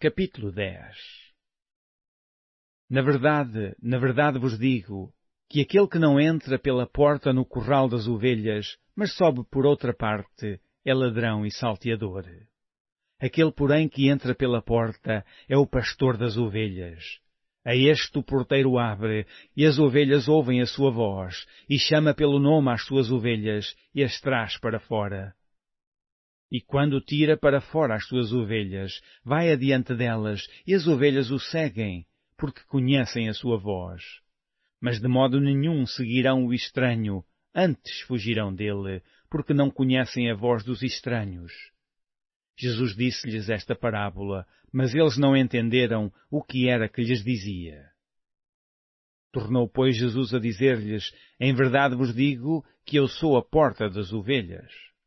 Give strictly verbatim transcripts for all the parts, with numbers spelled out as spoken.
Capítulo dez. Na verdade, na verdade vos digo, que aquele que não entra pela porta no curral das ovelhas, mas sobe por outra parte, é ladrão e salteador. Aquele, porém, que entra pela porta é o pastor das ovelhas. A este o porteiro abre, e as ovelhas ouvem a sua voz, e chama pelo nome às suas ovelhas, e as traz para fora. E quando tira para fora as suas ovelhas, vai adiante delas, e as ovelhas o seguem, porque conhecem a sua voz. Mas de modo nenhum seguirão o estranho, antes fugirão dele, porque não conhecem a voz dos estranhos. Jesus disse-lhes esta parábola, mas eles não entenderam o que era que lhes dizia. Tornou, pois, Jesus a dizer-lhes, em verdade vos digo que eu sou a porta das ovelhas.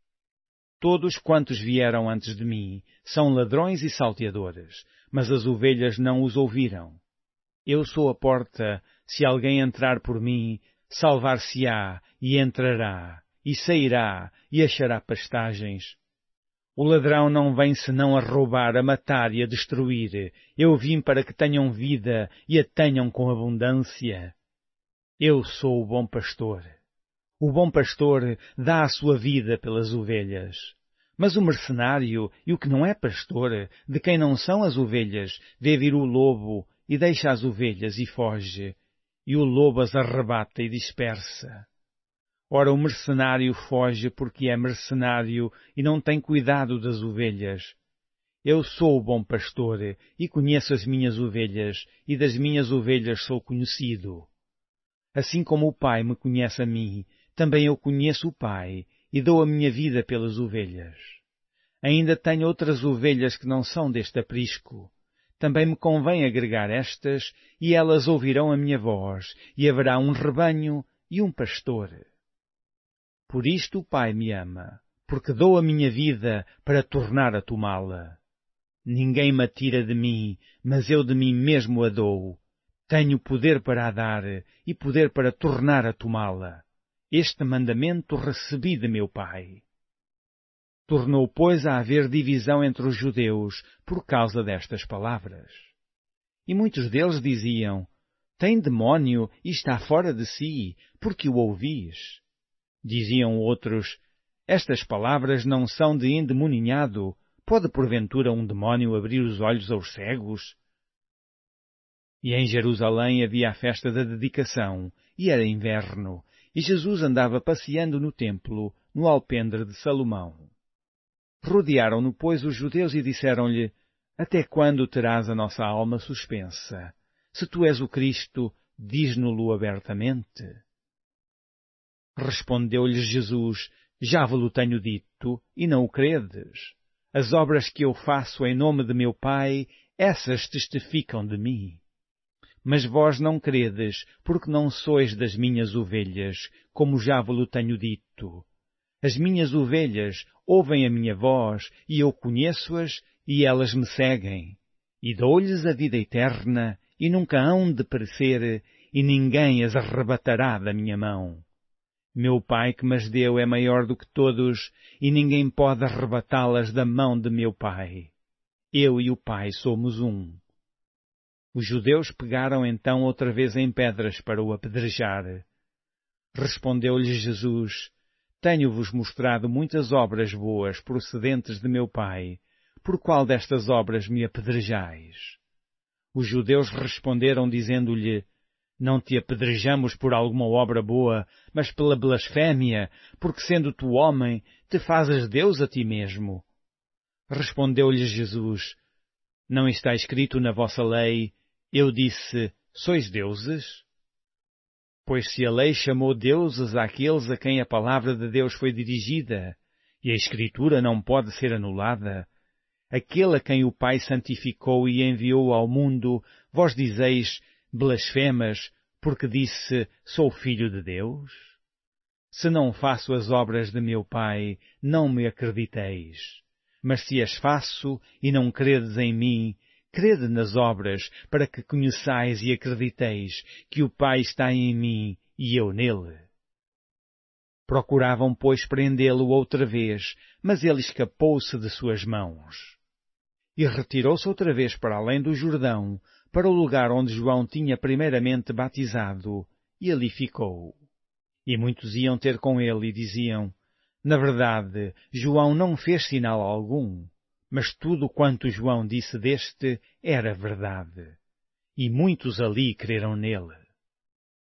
Todos quantos vieram antes de mim são ladrões e salteadores, mas as ovelhas não os ouviram. Eu sou a porta, se alguém entrar por mim, salvar-se-á e entrará, e sairá e achará pastagens. O ladrão não vem senão a roubar, a matar e a destruir. Eu vim para que tenham vida e a tenham com abundância. Eu sou o bom pastor. O bom pastor dá a sua vida pelas ovelhas. Mas o mercenário e o que não é pastor, de quem não são as ovelhas, vê vir o lobo e deixa as ovelhas e foge. E o lobo as arrebata e dispersa. Ora, o mercenário foge porque é mercenário e não tem cuidado das ovelhas. Eu sou o bom pastor e conheço as minhas ovelhas, e das minhas ovelhas sou conhecido. Assim como o Pai me conhece a mim, também eu conheço o Pai, e dou a minha vida pelas ovelhas. Ainda tenho outras ovelhas que não são deste aprisco. Também me convém agregar estas, e elas ouvirão a minha voz, e haverá um rebanho e um pastor. Por isto o Pai me ama, porque dou a minha vida para tornar a tomá-la. Ninguém me tira de mim, mas eu de mim mesmo a dou. Tenho poder para a dar e poder para tornar a tomá-la. Este mandamento recebi de meu Pai. Tornou, pois, a haver divisão entre os judeus por causa destas palavras. E muitos deles diziam, tem demónio e está fora de si, porque o ouvis. Diziam outros, estas palavras não são de endemoninhado. Pode porventura um demónio abrir os olhos aos cegos? E em Jerusalém havia a festa da dedicação, e era inverno, e Jesus andava passeando no templo, no alpendre de Salomão. Rodearam-no, pois, os judeus e disseram-lhe, até quando terás a nossa alma suspensa? Se tu és o Cristo, diz-no-lo abertamente. Respondeu-lhes Jesus, já vos-lo tenho dito, e não o credes. As obras que eu faço em nome de meu Pai, essas testificam de mim. Mas vós não credes, porque não sois das minhas ovelhas, como já vos-lo tenho dito. As minhas ovelhas ouvem a minha voz, e eu conheço-as, e elas me seguem. E dou-lhes a vida eterna, e nunca hão de perecer, e ninguém as arrebatará da minha mão. Meu Pai que me as deu é maior do que todos, e ninguém pode arrebatá-las da mão de meu Pai. Eu e o Pai somos um. Os judeus pegaram então outra vez em pedras para o apedrejar. Respondeu-lhes Jesus, tenho-vos mostrado muitas obras boas procedentes de meu Pai. Por qual destas obras me apedrejais? Os judeus responderam dizendo-lhe, não te apedrejamos por alguma obra boa, mas pela blasfémia, porque sendo tu homem, te fazes Deus a ti mesmo. Respondeu-lhes Jesus, não está escrito na vossa lei, eu disse, sois deuses? Pois se a lei chamou deuses àqueles a quem a palavra de Deus foi dirigida, e a Escritura não pode ser anulada, aquele a quem o Pai santificou e enviou ao mundo, vós dizeis, blasfemas, porque disse, sou filho de Deus? Se não faço as obras de meu Pai, não me acrediteis. Mas se as faço e não credes em mim, crede nas obras, para que conheçais e acrediteis que o Pai está em mim e eu nele. Procuravam, pois, prendê-lo outra vez, mas ele escapou-se de suas mãos. E retirou-se outra vez para além do Jordão, para o lugar onde João tinha primeiramente batizado, e ali ficou. E muitos iam ter com ele e diziam: Na verdade, João não fez sinal algum, mas tudo quanto João disse deste era verdade. E muitos ali creram nele.